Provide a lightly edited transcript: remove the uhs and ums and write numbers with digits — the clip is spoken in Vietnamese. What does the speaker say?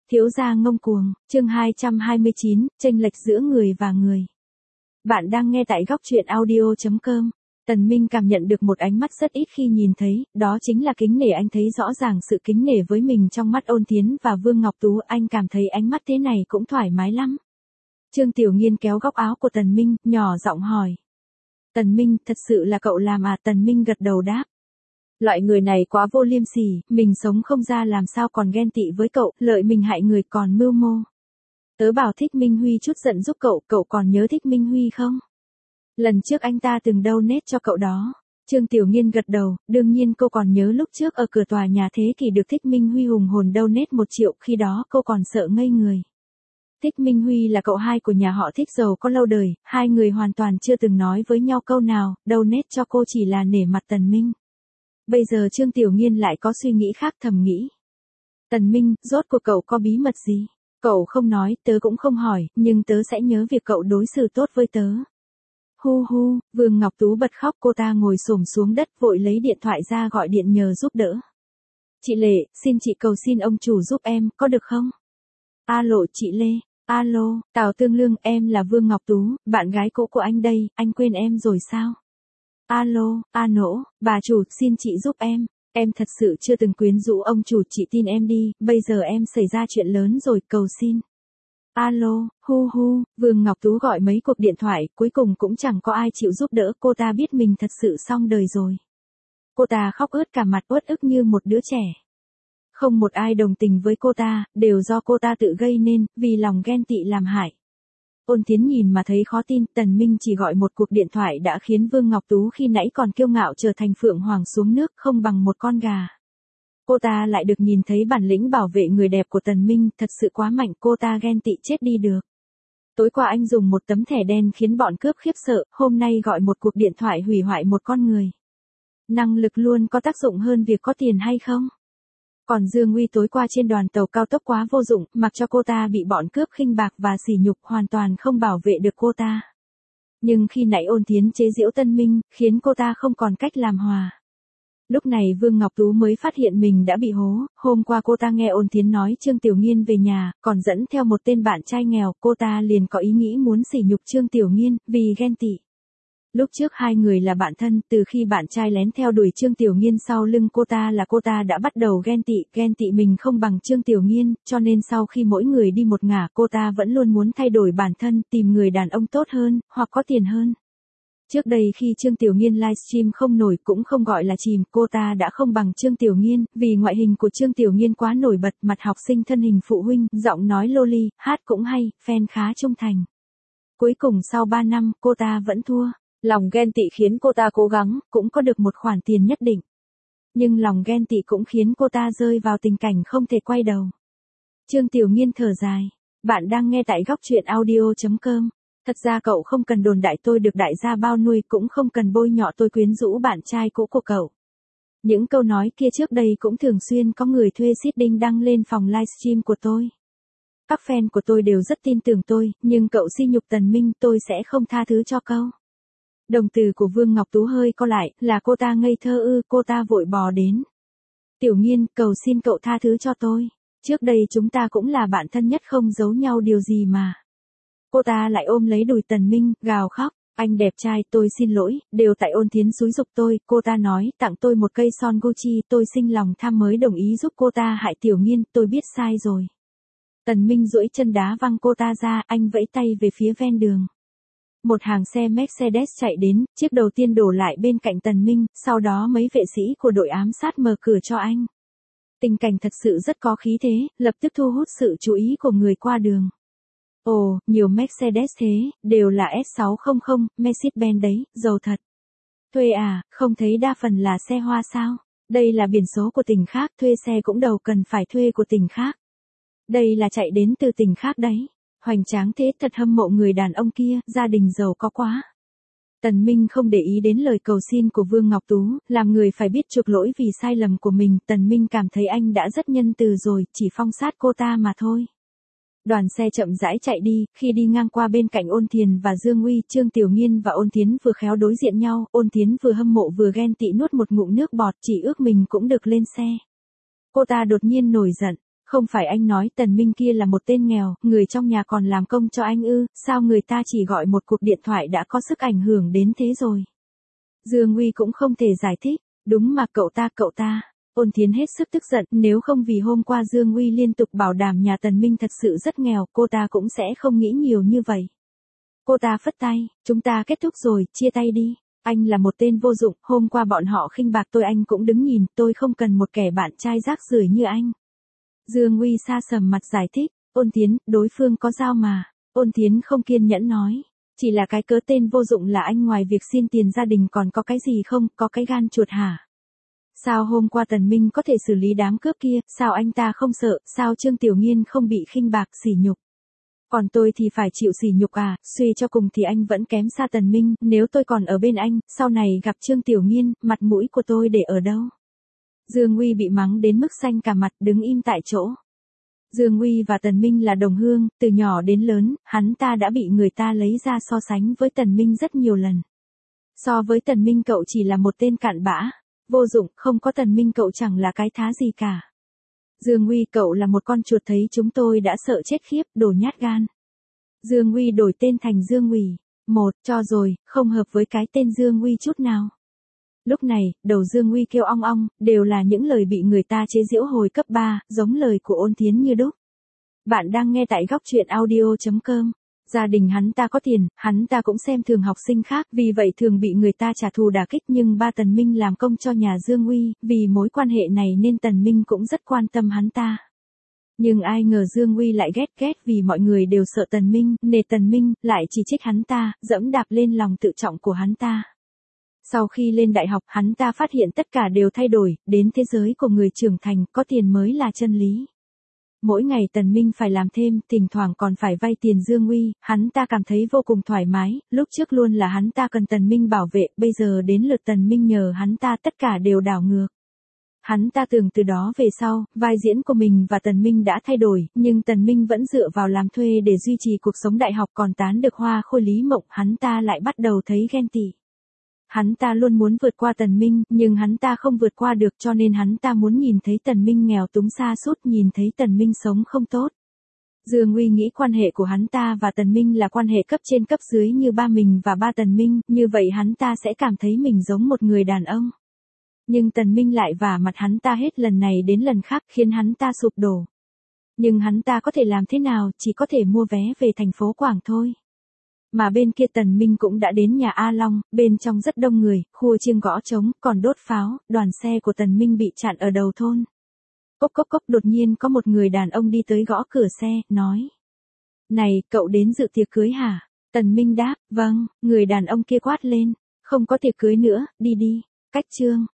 Thiếu gia ngông cuồng, chương 229, chênh lệch giữa người và người. Bạn đang nghe tại góc truyện audio.com. Tần Minh cảm nhận được một ánh mắt rất ít khi nhìn thấy, đó chính là kính nể. Anh thấy rõ ràng sự kính nể với mình trong mắt Ôn Thiến và Vương Ngọc Tú. Anh cảm thấy ánh mắt thế này cũng thoải mái lắm. Trương Tiểu Nghiên kéo góc áo của Tần Minh, nhỏ giọng hỏi. Tần Minh, thật sự là cậu làm à? Tần Minh gật đầu đáp. Loại người này quá vô liêm sỉ, mình sống không ra làm sao còn ghen tị với cậu, lợi mình hại người còn mưu mô. Tớ bảo Thích Minh Huy chút giận giúp cậu, cậu còn nhớ Thích Minh Huy không? Lần trước anh ta từng donate cho cậu đó. Trương Tiểu Nghiên gật đầu, đương nhiên cô còn nhớ lúc trước ở cửa tòa nhà Thế Kỷ được Thích Minh Huy hùng hồn donate 1 triệu, khi đó cô còn sợ ngây người. Thích Minh Huy là cậu hai của nhà họ Thích giàu có lâu đời, hai người hoàn toàn chưa từng nói với nhau câu nào, donate cho cô chỉ là nể mặt Tần Minh. Bây giờ Trương Tiểu Nghiên lại có suy nghĩ khác, thầm nghĩ. Tần Minh, rốt cuộc cậu có bí mật gì? Cậu không nói, tớ cũng không hỏi, nhưng tớ sẽ nhớ việc cậu đối xử tốt với tớ. Hu hu, Vương Ngọc Tú bật khóc, cô ta ngồi xổm xuống đất vội lấy điện thoại ra gọi điện nhờ giúp đỡ. Chị Lệ, xin chị cầu xin ông chủ giúp em, có được không? Alo chị Lê, alo, Tào Tương Lương, em là Vương Ngọc Tú, bạn gái cũ của anh đây, anh quên em rồi sao? Alo, nỗ, bà chủ, xin chị giúp em thật sự chưa từng quyến rũ ông chủ, chị tin em đi, bây giờ em xảy ra chuyện lớn rồi, cầu xin. Alo, hu hu, Vương Ngọc Tú gọi mấy cuộc điện thoại, cuối cùng cũng chẳng có ai chịu giúp đỡ, cô ta biết mình thật sự xong đời rồi. Cô ta khóc ướt cả mặt, uất ức như một đứa trẻ. Không một ai đồng tình với cô ta, đều do cô ta tự gây nên, vì lòng ghen tị làm hại. Ôn Thiến nhìn mà thấy khó tin, Tần Minh chỉ gọi một cuộc điện thoại đã khiến Vương Ngọc Tú khi nãy còn kiêu ngạo trở thành phượng hoàng xuống nước, không bằng một con gà. Cô ta lại được nhìn thấy bản lĩnh bảo vệ người đẹp của Tần Minh, thật sự quá mạnh, cô ta ghen tị chết đi được. Tối qua anh dùng một tấm thẻ đen khiến bọn cướp khiếp sợ, hôm nay gọi một cuộc điện thoại hủy hoại một con người. Năng lực luôn có tác dụng hơn việc có tiền hay không? Còn Dương Uy tối qua trên đoàn tàu cao tốc quá vô dụng, mặc cho cô ta bị bọn cướp khinh bạc và sỉ nhục, hoàn toàn không bảo vệ được cô ta. Nhưng khi nãy Ôn Thiến chế giễu Tân Minh, khiến cô ta không còn cách làm hòa. Lúc này Vương Ngọc Tú mới phát hiện mình đã bị hố, hôm qua cô ta nghe Ôn Thiến nói Trương Tiểu Nghiên về nhà, còn dẫn theo một tên bạn trai nghèo, cô ta liền có ý nghĩ muốn sỉ nhục Trương Tiểu Nghiên, vì ghen tị. Lúc trước hai người là bạn thân, từ khi bạn trai lén theo đuổi Trương Tiểu Nghiên sau lưng cô ta đã bắt đầu ghen tị mình không bằng Trương Tiểu Nghiên, cho nên sau khi mỗi người đi một ngả, cô ta vẫn luôn muốn thay đổi bản thân, tìm người đàn ông tốt hơn, hoặc có tiền hơn. Trước đây khi Trương Tiểu Nghiên livestream không nổi cũng không gọi là chìm, cô ta đã không bằng Trương Tiểu Nghiên, vì ngoại hình của Trương Tiểu Nghiên quá nổi bật, mặt học sinh thân hình phụ huynh, giọng nói loli, hát cũng hay, fan khá trung thành. Cuối cùng sau 3 năm, cô ta vẫn thua. Lòng ghen tị khiến cô ta cố gắng, cũng có được một khoản tiền nhất định. Nhưng lòng ghen tị cũng khiến cô ta rơi vào tình cảnh không thể quay đầu. Trương Tiểu Nghiên thở dài. Bạn đang nghe tại góc truyện audio.com. Thật ra cậu không cần đồn đại tôi được đại gia bao nuôi, cũng không cần bôi nhọ tôi quyến rũ bạn trai cũ của cậu. Những câu nói kia trước đây cũng thường xuyên có người thuê seeding đăng lên phòng livestream của tôi. Các fan của tôi đều rất tin tưởng tôi, nhưng cậu sỉ nhục Tần Minh, tôi sẽ không tha thứ cho cậu. Đồng từ của Vương Ngọc Tú hơi co lại, là cô ta ngây thơ ư? Cô ta vội bò đến. Tiểu Nghiên, cầu xin cậu tha thứ cho tôi. Trước đây chúng ta cũng là bạn thân nhất, không giấu nhau điều gì mà. Cô ta lại ôm lấy đùi Tần Minh, gào khóc. Anh đẹp trai, tôi xin lỗi, đều tại Ôn Thiến xúi giục tôi. Cô ta nói tặng tôi một cây son Gucci, tôi sinh lòng tham mới đồng ý giúp cô ta hại Tiểu Nghiên, tôi biết sai rồi. Tần Minh duỗi chân đá văng cô ta ra, anh vẫy tay về phía ven đường. Một hàng xe Mercedes chạy đến, chiếc đầu tiên đổ lại bên cạnh Tần Minh, sau đó mấy vệ sĩ của đội ám sát mở cửa cho anh. Tình cảnh thật sự rất có khí thế, lập tức thu hút sự chú ý của người qua đường. Ồ, nhiều Mercedes thế, đều là S600, Mercedes-Benz đấy, giàu thật. Thuê à, không thấy đa phần là xe hoa sao? Đây là biển số của tỉnh khác, thuê xe cũng đâu cần phải thuê của tỉnh khác. Đây là chạy đến từ tỉnh khác đấy. Hoành tráng thế, thật hâm mộ người đàn ông kia, gia đình giàu có quá. Tần Minh không để ý đến lời cầu xin của Vương Ngọc Tú, làm người phải biết chuộc lỗi vì sai lầm của mình. Tần Minh cảm thấy anh đã rất nhân từ rồi, chỉ phong sát cô ta mà thôi. Đoàn xe chậm rãi chạy đi, khi đi ngang qua bên cạnh Ôn Thiền và Dương Uy, Trương Tiểu Nghiên và Ôn Thiến vừa khéo đối diện nhau, Ôn Thiến vừa hâm mộ vừa ghen tị nuốt một ngụm nước bọt, chỉ ước mình cũng được lên xe. Cô ta đột nhiên nổi giận. Không phải anh nói Tần Minh kia là một tên nghèo, người trong nhà còn làm công cho anh ư, sao người ta chỉ gọi một cuộc điện thoại đã có sức ảnh hưởng đến thế rồi. Dương Uy cũng không thể giải thích, đúng mà cậu ta. Ôn Thiến hết sức tức giận, nếu không vì hôm qua Dương Uy liên tục bảo đảm nhà Tần Minh thật sự rất nghèo, cô ta cũng sẽ không nghĩ nhiều như vậy. Cô ta phất tay, chúng ta kết thúc rồi, chia tay đi. Anh là một tên vô dụng, hôm qua bọn họ khinh bạc tôi anh cũng đứng nhìn, tôi không cần một kẻ bạn trai rác rưởi như anh. Dương Uy xa sầm mặt giải thích, Ôn Thiến, đối phương có dao mà. Ôn Thiến không kiên nhẫn nói, chỉ là cái cớ tên vô dụng là anh ngoài việc xin tiền gia đình còn có cái gì không, có cái gan chuột hả? Sao hôm qua Tần Minh có thể xử lý đám cướp kia, sao anh ta không sợ, sao Trương Tiểu Nghiên không bị khinh bạc sỉ nhục? Còn tôi thì phải chịu sỉ nhục à, suy cho cùng thì anh vẫn kém xa Tần Minh, nếu tôi còn ở bên anh, sau này gặp Trương Tiểu Nghiên, mặt mũi của tôi để ở đâu? Dương Uy bị mắng đến mức xanh cả mặt, đứng im tại chỗ. Dương Uy và Tần Minh là đồng hương, từ nhỏ đến lớn, hắn ta đã bị người ta lấy ra so sánh với Tần Minh rất nhiều lần. So với Tần Minh cậu chỉ là một tên cặn bã, vô dụng, không có Tần Minh cậu chẳng là cái thá gì cả. Dương Uy, cậu là một con chuột, thấy chúng tôi đã sợ chết khiếp, đồ nhát gan. Dương Uy đổi tên thành Dương Uy. Cho rồi, không hợp với cái tên Dương Uy chút nào. Lúc này, đầu Dương Uy kêu ong ong, đều là những lời bị người ta chế giễu hồi cấp 3, giống lời của Ôn Thiến như đúc. Bạn đang nghe tại góc truyện audio.com. Gia đình hắn ta có tiền, hắn ta cũng xem thường học sinh khác, vì vậy thường bị người ta trả thù đả kích, nhưng ba Tần Minh làm công cho nhà Dương Uy, vì mối quan hệ này nên Tần Minh cũng rất quan tâm hắn ta. Nhưng ai ngờ Dương Uy lại ghét vì mọi người đều sợ Tần Minh, nể Tần Minh, lại chỉ trích hắn ta, dẫm đạp lên lòng tự trọng của hắn ta. Sau khi lên đại học, hắn ta phát hiện tất cả đều thay đổi, đến thế giới của người trưởng thành, có tiền mới là chân lý. Mỗi ngày Tần Minh phải làm thêm, thỉnh thoảng còn phải vay tiền Dương Uy, hắn ta cảm thấy vô cùng thoải mái, lúc trước luôn là hắn ta cần Tần Minh bảo vệ, bây giờ đến lượt Tần Minh nhờ hắn ta, tất cả đều đảo ngược. Hắn ta tưởng từ đó về sau, vai diễn của mình và Tần Minh đã thay đổi, nhưng Tần Minh vẫn dựa vào làm thuê để duy trì cuộc sống đại học, còn tán được Hoa Khôi Lý Mộng, hắn ta lại bắt đầu thấy ghen tị. Hắn ta luôn muốn vượt qua Tần Minh, nhưng hắn ta không vượt qua được, cho nên hắn ta muốn nhìn thấy Tần Minh nghèo túng sa sút, nhìn thấy Tần Minh sống không tốt. Dương Uy nghĩ quan hệ của hắn ta và Tần Minh là quan hệ cấp trên cấp dưới như ba mình và ba Tần Minh, như vậy hắn ta sẽ cảm thấy mình giống một người đàn ông. Nhưng Tần Minh lại vả mặt hắn ta hết lần này đến lần khác, khiến hắn ta sụp đổ. Nhưng hắn ta có thể làm thế nào, chỉ có thể mua vé về thành phố Quảng thôi. Mà bên kia Tần Minh cũng đã đến nhà A Long, bên trong rất đông người, khua chiêng gõ trống, còn đốt pháo, đoàn xe của Tần Minh bị chặn ở đầu thôn. Cốc cốc cốc, đột nhiên có một người đàn ông đi tới gõ cửa xe, nói. Này, cậu đến dự tiệc cưới hả? Tần Minh đáp, vâng, người đàn ông kia quát lên, không có tiệc cưới nữa, đi đi, cách chương.